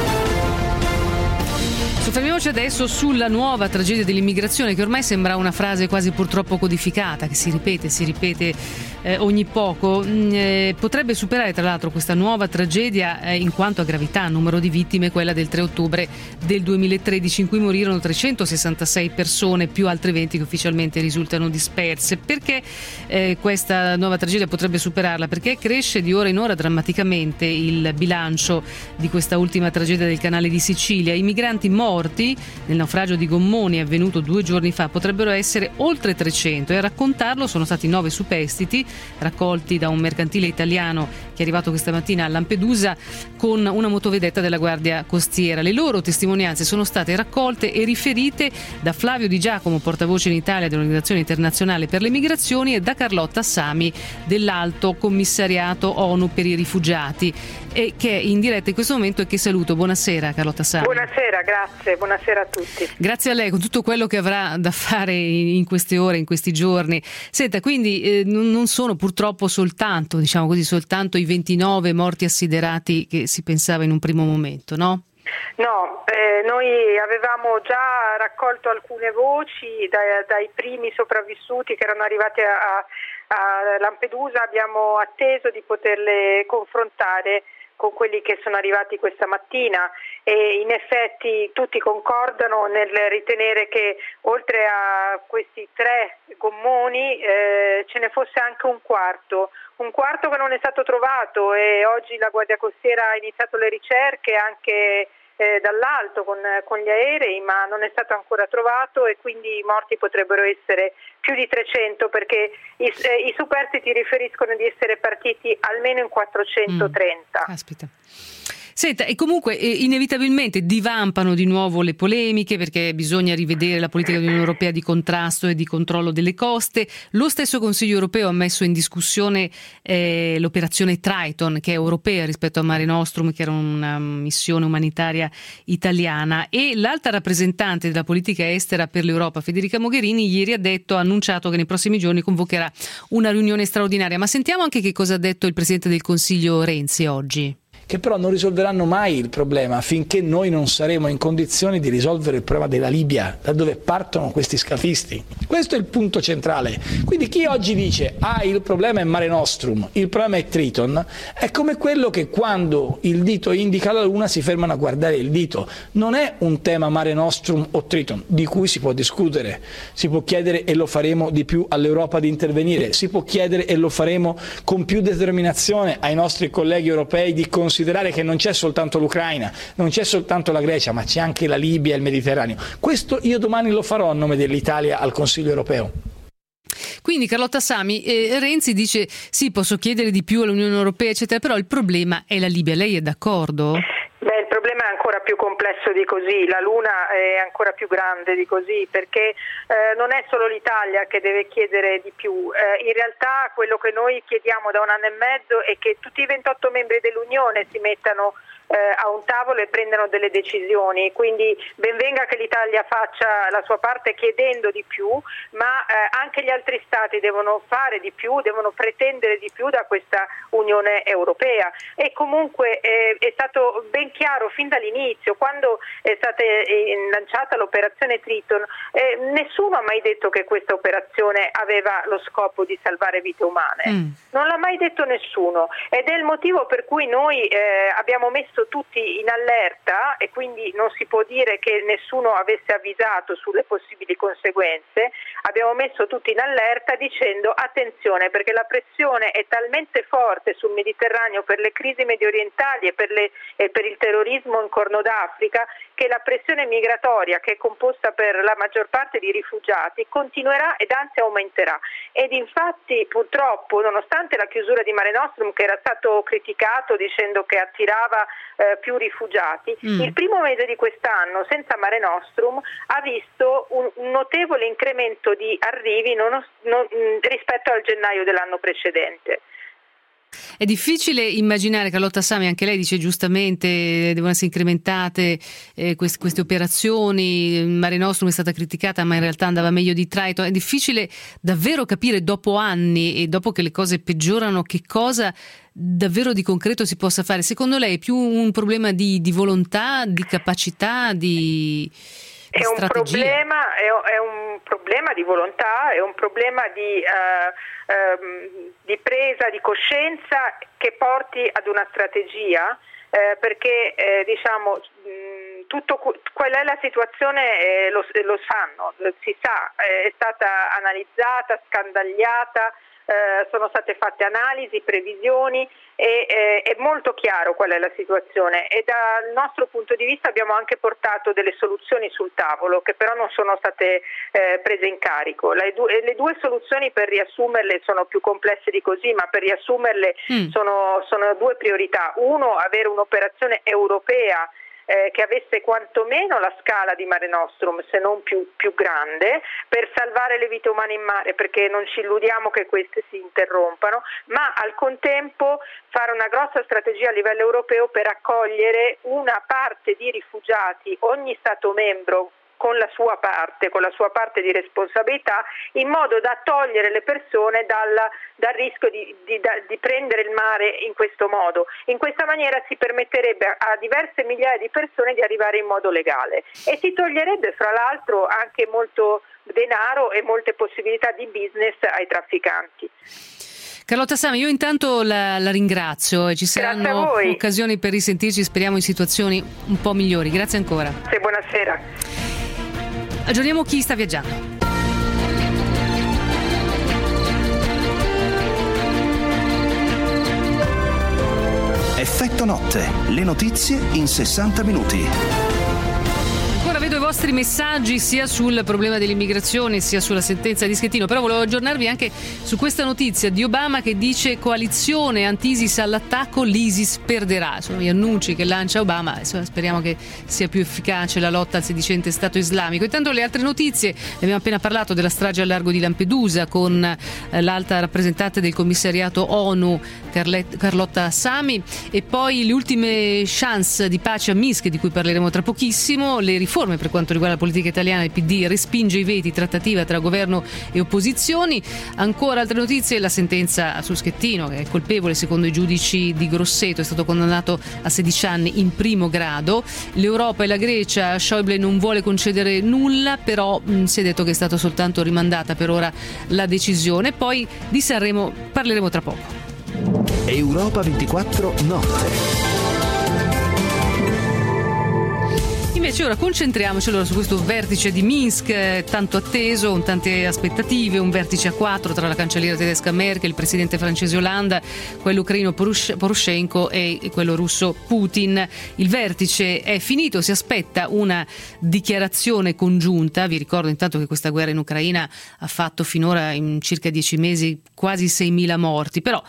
Soffermiamoci adesso sulla nuova tragedia dell'immigrazione, che ormai sembra una frase quasi purtroppo codificata, che si ripete ogni poco. Potrebbe superare tra l'altro questa nuova tragedia in quanto a gravità, numero di vittime, quella del 3 ottobre del 2013 in cui morirono 366 persone più altre 20 che ufficialmente risultano disperse. Perché questa nuova tragedia potrebbe superarla? Perché cresce di ora in ora drammaticamente il bilancio di questa ultima tragedia del canale di Sicilia. I migranti morti nel naufragio di gommoni avvenuto 2 giorni fa potrebbero essere oltre 300 e a raccontarlo sono stati 9 superstiti raccolti da un mercantile italiano che è arrivato questa mattina a Lampedusa con una motovedetta della Guardia Costiera. Le loro testimonianze sono state raccolte e riferite da Flavio Di Giacomo, portavoce in Italia dell'Organizzazione Internazionale per le Migrazioni, e da Carlotta Sami dell'Alto Commissariato ONU per i Rifugiati, e che è in diretta in questo momento e che saluto. Buonasera Carlotta Sami. Buonasera, grazie, buonasera a tutti. Grazie a lei con tutto quello che avrà da fare in queste ore, in questi giorni. Senta, quindi non sono purtroppo soltanto i 29 morti assiderati che si pensava in un primo momento, no? No, noi avevamo già raccolto alcune voci dai primi sopravvissuti che erano arrivati a Lampedusa, abbiamo atteso di poterle confrontare con quelli che sono arrivati questa mattina, e in effetti tutti concordano nel ritenere che oltre a questi 3 gommoni ce ne fosse anche un quarto che non è stato trovato, e oggi la Guardia Costiera ha iniziato le ricerche anche dall'alto con gli aerei, ma non è stato ancora trovato, e quindi i morti potrebbero essere più di 300, perché i superstiti riferiscono di essere partiti almeno in 430. Caspita. Senta, e comunque inevitabilmente divampano di nuovo le polemiche, perché bisogna rivedere la politica dell'Unione Europea di contrasto e di controllo delle coste. Lo stesso Consiglio Europeo ha messo in discussione l'operazione Triton, che è europea rispetto a Mare Nostrum, che era una missione umanitaria italiana, e l'alta rappresentante della politica estera per l'Europa, Federica Mogherini, ieri ha annunciato che nei prossimi giorni convocherà una riunione straordinaria. Ma sentiamo anche che cosa ha detto il Presidente del Consiglio Renzi oggi. Che però non risolveranno mai il problema finché noi non saremo in condizioni di risolvere il problema della Libia, da dove partono questi scafisti. Questo è il punto centrale. Quindi chi oggi dice il problema è Mare Nostrum, il problema è Triton, è come quello che quando il dito indica la luna si fermano a guardare il dito. Non è un tema Mare Nostrum o Triton, di cui si può discutere, si può chiedere, e lo faremo di più, all'Europa di intervenire, si può chiedere, e lo faremo con più determinazione, ai nostri colleghi europei di considerare che non c'è soltanto l'Ucraina, non c'è soltanto la Grecia, ma c'è anche la Libia e il Mediterraneo. Questo io domani lo farò a nome dell'Italia al Consiglio europeo. Quindi Carlotta Sami, Renzi dice sì, posso chiedere di più all'Unione Europea eccetera, però il problema è la Libia. Lei è d'accordo? Beh, il problema è ancora più complesso di così, la Luna è ancora più grande di così, perché non è solo l'Italia che deve chiedere di più. In realtà quello che noi chiediamo da un anno e mezzo è che tutti i 28 membri dell'Unione si mettano a un tavolo e prendano delle decisioni, quindi ben venga che l'Italia faccia la sua parte chiedendo di più, ma anche gli altri stati devono fare di più, devono pretendere di più da questa Unione Europea. E comunque è stato ben chiaro fin dall'inizio, quando è stata lanciata l'operazione Triton, nessuno ha mai detto che questa operazione aveva lo scopo di salvare vite umane, non l'ha mai detto nessuno, ed è il motivo per cui noi abbiamo messo tutti in allerta, e quindi non si può dire che nessuno avesse avvisato sulle possibili conseguenze. Abbiamo messo tutti in allerta dicendo attenzione, perché la pressione è talmente forte sul Mediterraneo per le crisi mediorientali e per il terrorismo in Corno d'Africa, che la pressione migratoria, che è composta per la maggior parte di rifugiati, continuerà ed anzi aumenterà. Ed infatti purtroppo, nonostante la chiusura di Mare Nostrum, che era stato criticato dicendo che attirava più rifugiati, il primo mese di quest'anno senza Mare Nostrum ha visto un notevole incremento di arrivi rispetto al gennaio dell'anno precedente. È difficile immaginare, Carlotta Sami, anche lei dice giustamente devono essere incrementate queste operazioni. Mare Nostrum è stata criticata, ma in realtà andava meglio di Triton. È difficile davvero capire, dopo anni e dopo che le cose peggiorano, che cosa davvero di concreto si possa fare. Secondo lei è più un problema di volontà, di capacità, di strategia? È un problema di volontà, è un problema di presa di coscienza che porti ad una strategia, perché qual è la situazione lo sanno, si sa, è stata analizzata, scandagliata, sono state fatte analisi, previsioni, e è molto chiaro qual è la situazione, e dal nostro punto di vista abbiamo anche portato delle soluzioni sul tavolo che però non sono state prese in carico. Le due soluzioni, per riassumerle, sono più complesse di così, ma per riassumerle sono due priorità. Uno, avere un'operazione europea che avesse quantomeno la scala di Mare Nostrum, se non più grande, per salvare le vite umane in mare, perché non ci illudiamo che queste si interrompano, ma al contempo fare una grossa strategia a livello europeo per accogliere una parte di rifugiati, ogni Stato membro con la sua parte di responsabilità, in modo da togliere le persone dal rischio di prendere il mare in questo modo. In questa maniera si permetterebbe a diverse migliaia di persone di arrivare in modo legale, e si toglierebbe fra l'altro anche molto denaro e molte possibilità di business ai trafficanti. Carlotta Sami, io intanto la ringrazio, e ci saranno occasioni per risentirci, speriamo in situazioni un po' migliori. Grazie ancora. Sì, buonasera. Aggiorniamo chi sta viaggiando. Effetto notte, le notizie in 60 minuti. Ancora vedo vostri messaggi sia sul problema dell'immigrazione sia sulla sentenza di Schettino, però volevo aggiornarvi anche su questa notizia di Obama che dice coalizione anti-ISIS all'attacco, l'ISIS perderà. Sono gli annunci che lancia Obama, insomma, speriamo che sia più efficace la lotta al sedicente Stato islamico. Intanto le altre notizie, abbiamo appena parlato della strage al largo di Lampedusa con l'alta rappresentante del commissariato ONU Carlotta Sami, e poi le ultime chance di pace a Minsk di cui parleremo tra pochissimo, le riforme per quanto riguarda la politica italiana. Il PD respinge i veti, trattativa tra governo e opposizioni. Ancora altre notizie, la sentenza su Schettino, che è colpevole secondo i giudici di Grosseto, è stato condannato a 16 anni in primo grado. L'Europa e la Grecia, Schäuble non vuole concedere nulla, però si è detto che è stata soltanto rimandata per ora la decisione. Poi di Sanremo parleremo tra poco. Europa 24 Notte. Invece ora concentriamoci su questo vertice di Minsk tanto atteso, con tante aspettative, un vertice a 4 tra la cancelliera tedesca Merkel, il presidente francese Hollande, quello ucraino Poroshenko e quello russo Putin. Il vertice è finito, si aspetta una dichiarazione congiunta. Vi ricordo intanto che questa guerra in Ucraina ha fatto finora in circa 10 mesi quasi 6.000 morti, però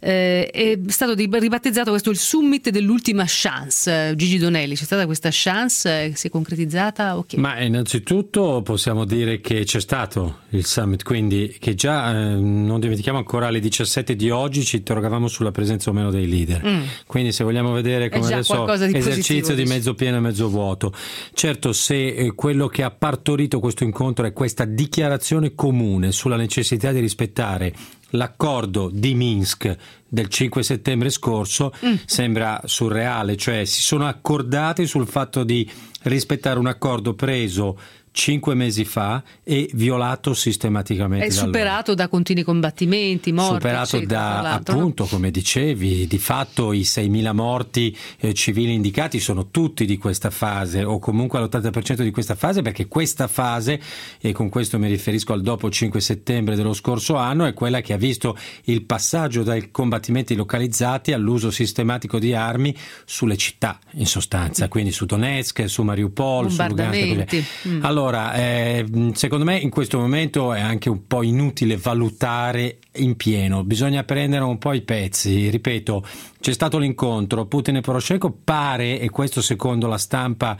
è stato ribattezzato questo il summit dell'ultima chance. Gigi Donelli, c'è stata questa chance? Si è concretizzata? Okay. Ma innanzitutto possiamo dire che c'è stato il summit, quindi che già non dimentichiamo ancora alle 17 di oggi ci interrogavamo sulla presenza o meno dei leader, quindi se vogliamo vedere come adesso esercizio di mezzo pieno e mezzo vuoto. Certo, se quello che ha partorito questo incontro è questa dichiarazione comune sulla necessità di rispettare l'accordo di Minsk del 5 settembre scorso, sembra surreale, cioè si sono accordati sul fatto di rispettare un accordo preso 5 mesi fa e violato sistematicamente. È superato da continui combattimenti, morti, superato eccetera, da appunto, come dicevi, di fatto i 6.000 morti civili indicati sono tutti di questa fase, o comunque l'80% di questa fase, perché questa fase, e con questo mi riferisco al dopo 5 settembre dello scorso anno, è quella che ha visto il passaggio dai combattimenti localizzati all'uso sistematico di armi sulle città, in sostanza, quindi su Donetsk, su Mariupol, su Lugansk. Allora, secondo me in questo momento è anche un po' inutile valutare in pieno, bisogna prendere un po' i pezzi. Ripeto, c'è stato l'incontro Putin e Poroshenko, pare, e questo secondo la stampa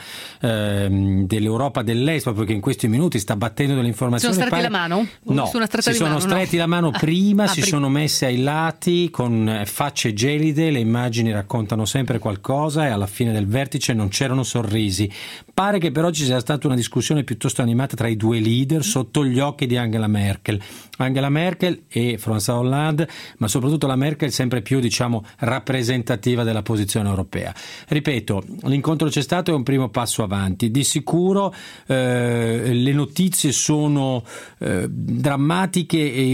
dell'Europa dell'Est, proprio che in questi minuti sta battendo delle informazioni. Sono stretti la mano? No, si sono stretti la mano prima, si sono messi ai lati con facce gelide, le immagini raccontano sempre qualcosa e alla fine del vertice non c'erano sorrisi. Pare che però ci sia stata una discussione piuttosto animata tra i due leader sotto gli occhi di Angela Merkel e François Hollande, ma soprattutto la Merkel sempre più, diciamo, rappresentativa della posizione europea. Ripeto, l'incontro c'è stato, è un primo passo avanti. Di sicuro le notizie sono drammatiche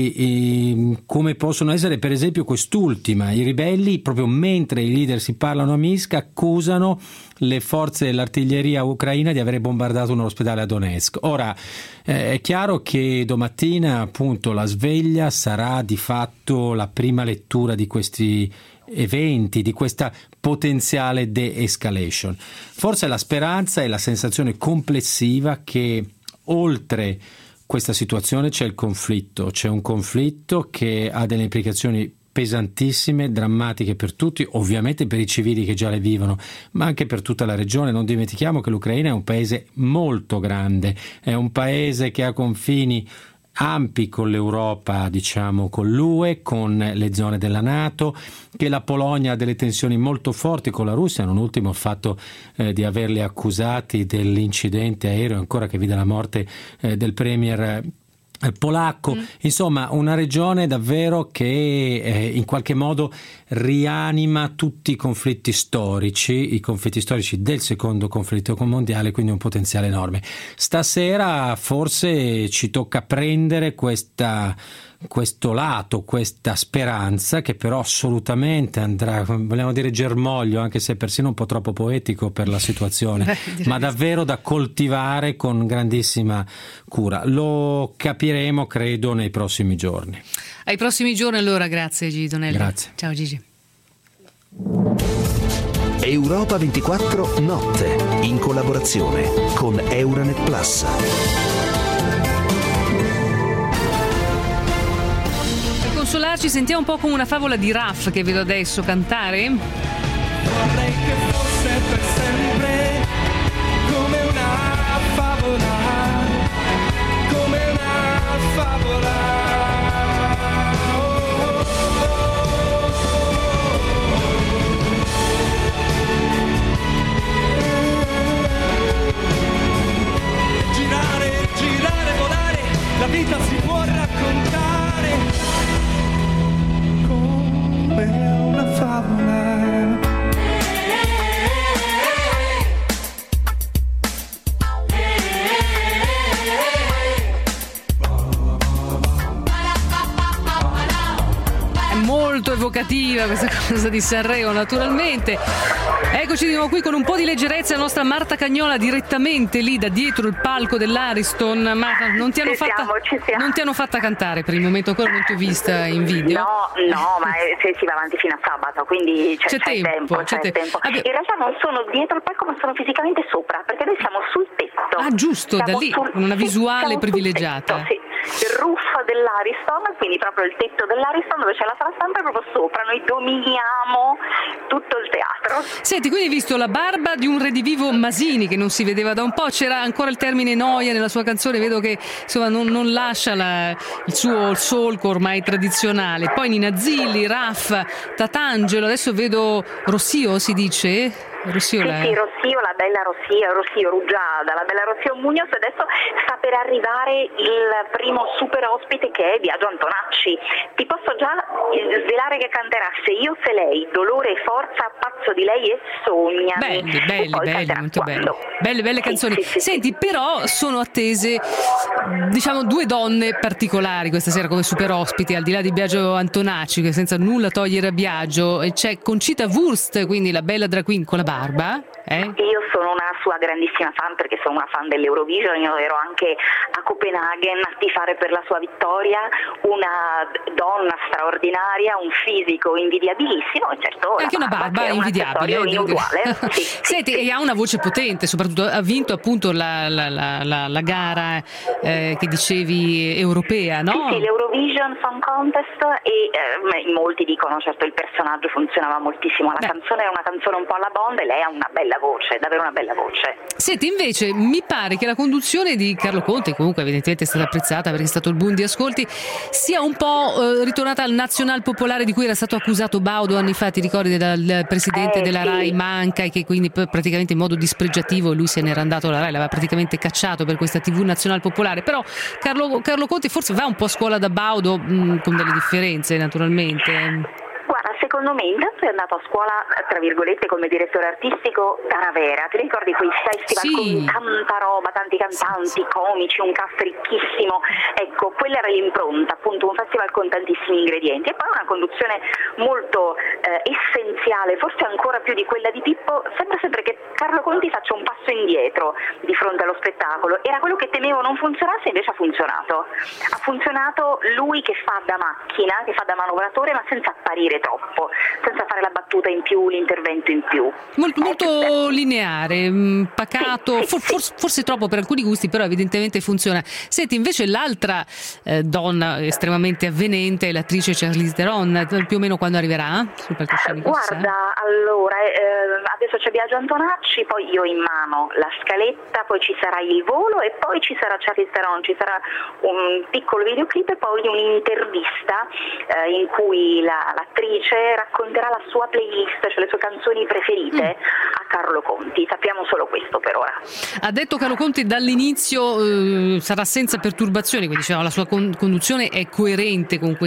e come possono essere per esempio quest'ultima. I ribelli, proprio mentre i leader si parlano a Minsk, accusano le forze dell'artiglieria ucraina di aver bombardato un ospedale a Donetsk. Ora è chiaro che domattina appunto la sveglia sarà di fatto la prima lettura di questi eventi, di questa potenziale de-escalation. Forse la speranza e la sensazione complessiva che oltre questa situazione c'è un conflitto che ha delle implicazioni pesantissime, drammatiche per tutti, ovviamente per i civili che già le vivono, ma anche per tutta la regione. Non dimentichiamo che l'Ucraina è un paese molto grande, è un paese che ha confini ampi con l'Europa, diciamo con l'UE, con le zone della NATO, che la Polonia ha delle tensioni molto forti con la Russia, non ultimo il fatto di averli accusati dell'incidente aereo ancora che vide la morte del premier polacco. Insomma, una regione davvero che in qualche modo rianima tutti i conflitti storici del secondo conflitto mondiale, quindi un potenziale enorme. Stasera forse ci tocca prendere questo lato, questa speranza, che però assolutamente andrà, vogliamo dire, germoglio, anche se persino un po' troppo poetico per la situazione, ma davvero da coltivare con grandissima cura. Lo capiremo, credo, nei prossimi giorni. Ai prossimi giorni allora, grazie Gigi Donelli. Grazie. Ciao Gigi. Europa 24 Notte, in collaborazione con Euranet Plus. Per consolarci sentiamo un po' come una favola di Raff che vedo adesso cantare. Vorrei che fosse per sempre come una favola, come una favola. Girare, volare, la vita si può raccontare come una favola. Molto evocativa questa cosa di Sanremo, naturalmente. Eccoci di nuovo qui con un po' di leggerezza, la nostra Marta Cagnola direttamente lì da dietro il palco dell'Ariston. Ma non ti hanno fatta cantare per il momento, ancora non ti ho vista in video. No, ma si va avanti fino a sabato, quindi c'è tempo. In realtà non sono dietro il palco, ma sono fisicamente sopra, perché noi siamo sul tetto. Ah, giusto, da lì, con una visuale privilegiata. Tetto, sì. Il roof dell'Ariston, quindi proprio il tetto dell'Ariston dove c'è la sala stampa, proprio sopra noi dominiamo tutto il teatro. Senti, quindi hai visto la barba di un redivivo Masini che non si vedeva da un po', c'era ancora il termine noia nella sua canzone, vedo che insomma non lascia il suo solco ormai tradizionale. Poi Nina Zilli, Raff, Tatangelo, adesso vedo Rossio, si dice? Rossio, la bella Rossio Ruggiada, la bella Rossio Muñoz. Adesso sta per arrivare il primo super ospite, che è Biagio Antonacci. Ti posso già svelare che canterà Se io, se lei, Dolore e forza, Pazzo di lei e Sognami. Belli, molto belli. Belle canzoni. Sì. Senti, però sono attese, diciamo, due donne particolari questa sera come super ospiti, al di là di Biagio Antonacci, che senza nulla togliere a Biagio, c'è Conchita Wurst, quindi la bella drag queen con la barba. Io sono una sua grandissima fan, perché sono una fan dell'Eurovision. Io ero anche a Copenaghen a tifare per la sua vittoria, una donna straordinaria, un fisico invidiabilissimo e certo anche una barba invidiabile, Senti, e ha una voce potente, soprattutto ha vinto appunto la gara che dicevi europea, no? Sì, l'Eurovision Song Contest, e molti dicono certo il personaggio funzionava moltissimo, la canzone è una canzone un po' alla Bond e lei ha una bella voce, davvero una bella voce. Senti, invece mi pare che la conduzione di Carlo Conti, comunque evidentemente è stata apprezzata perché è stato il boom di ascolti, sia un po' ritornata al nazional popolare di cui era stato accusato Baudo anni fa, ti ricordi, dal presidente della Rai Manca, e che quindi praticamente in modo dispregiativo lui se n'era andato, la Rai l'aveva praticamente cacciato per questa TV nazional popolare. Però Carlo Conti forse va un po' a scuola da Baudo, con delle differenze naturalmente. Guarda, secondo me intanto è andato a scuola, tra virgolette, come direttore artistico Taravera. Ti ricordi quei festival con tanta roba, tanti cantanti, comici, un cast ricchissimo? Ecco, quella era l'impronta, appunto, un festival con tantissimi ingredienti. E poi una conduzione molto essenziale, forse ancora più di quella di Pippo. Sembra sempre che Carlo Conti faccia un passo indietro di fronte allo spettacolo. Era quello che temevo non funzionasse, invece ha funzionato. Ha funzionato lui che fa da macchina, che fa da manovratore, ma senza apparire troppo, senza fare la battuta in più, l'intervento in più. Molto lineare, pacato, forse troppo per alcuni gusti, però evidentemente funziona. Senti, invece l'altra donna estremamente avvenente è l'attrice Charlize Theron, più o meno quando arriverà sul palcoscenico? Guarda, allora adesso c'è Biagio Antonacci, poi io ho in mano la scaletta, poi ci sarà il volo e poi ci sarà Charlize Theron, ci sarà un piccolo videoclip e poi un'intervista in cui l'attrice racconterà la sua playlist, cioè le sue canzoni preferite a Carlo Conti. Sappiamo solo questo per ora. Ha detto Carlo Conti dall'inizio sarà senza perturbazioni, quindi diciamo, la sua conduzione è coerente con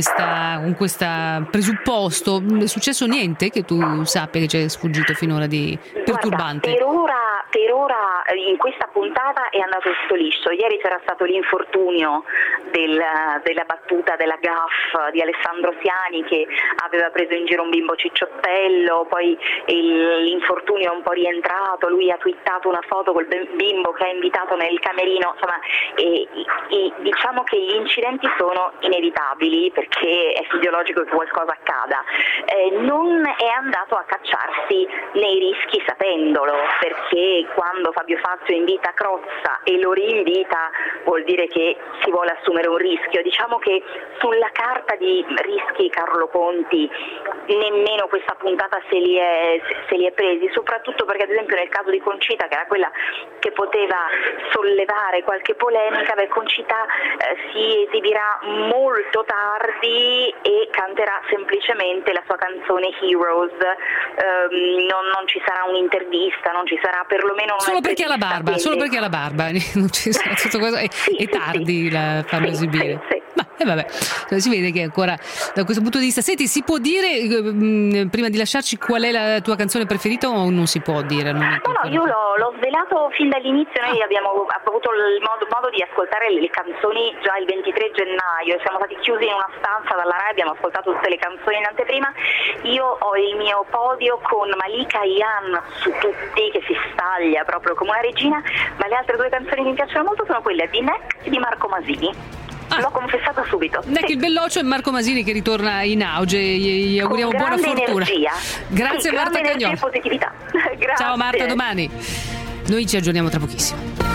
questa presupposto. È successo niente che tu sappia che ci è sfuggito finora di perturbante? Guarda, per allora in questa puntata è andato tutto liscio. Ieri c'era stato l'infortunio della battuta della gaffe di Alessandro Siani, che aveva preso in giro un bimbo cicciottello, poi l'infortunio è un po' rientrato, lui ha twittato una foto col bimbo che ha invitato nel camerino, insomma diciamo che gli incidenti sono inevitabili perché è fisiologico che qualcosa accada. Non è andato a cacciarsi nei rischi sapendolo, perché quando Fabio Fazio invita Crozza e lo rinvita vuol dire che si vuole assumere un rischio. Diciamo che sulla carta di rischi Carlo Conti nemmeno questa puntata se li è presi, soprattutto perché ad esempio nel caso di Concita, che era quella che poteva sollevare qualche polemica, Concita si esibirà molto tardi e canterà semplicemente la sua canzone Heroes, non ci sarà un'intervista, non ci sarà perlomeno solo perché ha la barba, non ci sarà tutto questo, è tardi la fanno esibire. Sì. Ma vabbè, si vede che ancora da questo punto di vista. Senti, si può dire prima di lasciarci qual è la tua canzone preferita o non si può dire? No, io l'ho svelato fin dall'inizio. Noi abbiamo avuto il modo di ascoltare le canzoni già il 23 gennaio, siamo stati chiusi in una stanza dalla Rai, abbiamo ascoltato tutte le canzoni in anteprima. Io ho il mio podio con Malika Ian su tutti, che si staglia proprio come una regina, ma le altre due canzoni che mi piacciono molto sono quelle di Neck e di Marco Masini. L'ho confessato subito. Neck il Belloccio e Marco Masini che ritorna in auge, gli auguriamo buona fortuna. Energia. Grazie Marta Cagnò. Positività. Grazie. Ciao Marta, domani. Noi ci aggiorniamo tra pochissimo.